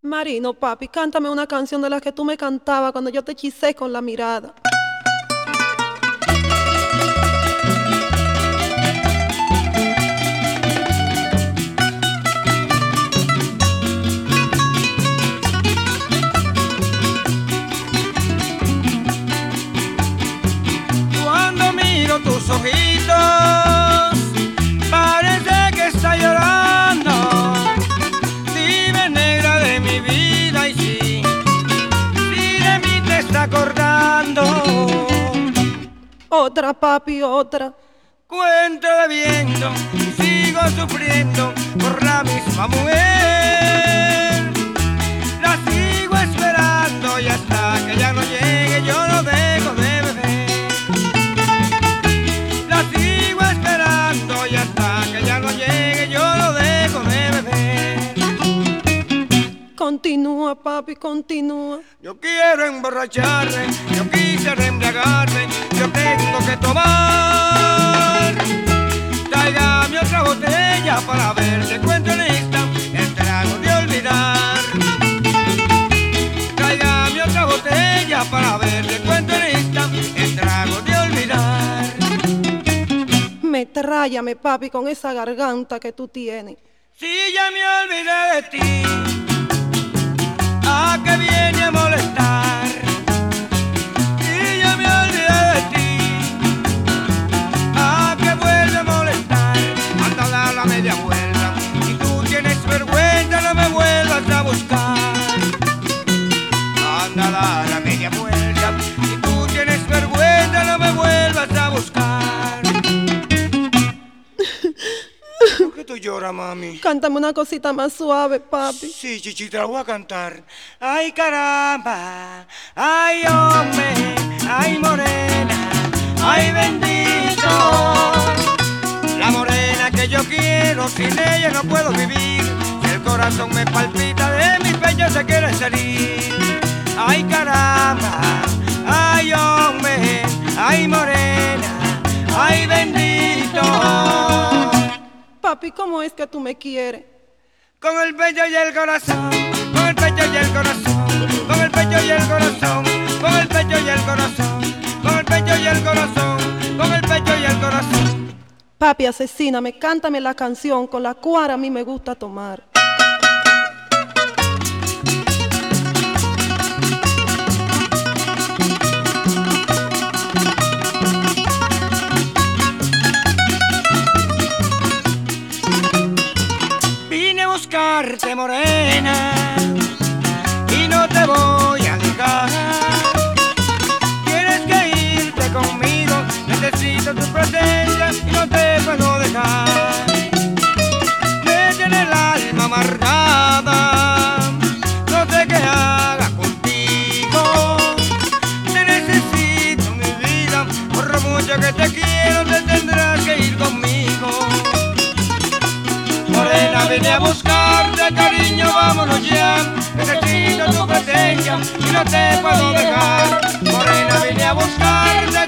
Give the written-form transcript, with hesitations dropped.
Marino, papi, cántame una canción de las que tú me cantabas cuando yo te hechicé con la mirada. Cuando miro tus ojitos, parece que está llorando. Dime, negra de mi vida, y si de mí te está acordando. Otra, papi, otra. Cuento bebiendo, sigo sufriendo por la misma mujer. La sigo esperando y hasta que ya no llegue yo no dejo de beber. La sigo esperando y hasta que ya no llegue yo no dejo de beber. Continúa, papi, continúa. Yo quiero emborracharme, yo quisiera embriagarme, yo tengo que tomar. Tráigame otra botella para ver si encuentro lista el trago de olvidar. Tráigame otra botella para ver si encuentro lista el trago de olvidar. Tráyame, papi, con esa garganta que tú tienes. Si ya me olvidé de ti, ¿a qué viene a molestar? Si ya me olvidé de ti, ¿a qué vuelve a molestar? Anda a dar la media vuelta, si tú tienes vergüenza no me vuelvas a buscar. Anda a dar la media vuelta, si tú tienes vergüenza no me vuelvas a buscar. ¿Por qué tú lloras, mami? Cántame una cosita más suave, papi. Sí, Chichi, te la voy a cantar. Ay, caramba, ay, hombre, ay, morena, ay, bendito. La morena que yo quiero, sin ella no puedo vivir. El corazón me palpita, de mi pecho se quiere salir. Ay, caramba, ay, hombre, ay, morena, ay, bendito. Papi, ¿cómo es que tú me quieres? Con el pecho y el corazón, con el pecho y el corazón, con el pecho y el corazón, con el pecho y el corazón, con el pecho y el corazón, con el pecho y el corazón. Papi, asesíname, cántame la canción con la cual a mí me gusta tomar. Buscarte, morena, y no te voy a dejar. Tienes que irte conmigo, necesito tu presencia y no te puedo dejar. Me tiene el alma amargada, no sé qué haga contigo. Te necesito, mi vida, por lo mucho que te quiero, te tendrás que ir conmigo. Morena, vine a buscarte, cariño, vámonos ya. Necesito tu presencia y no te puedo dejar. Morena, vine a buscarte,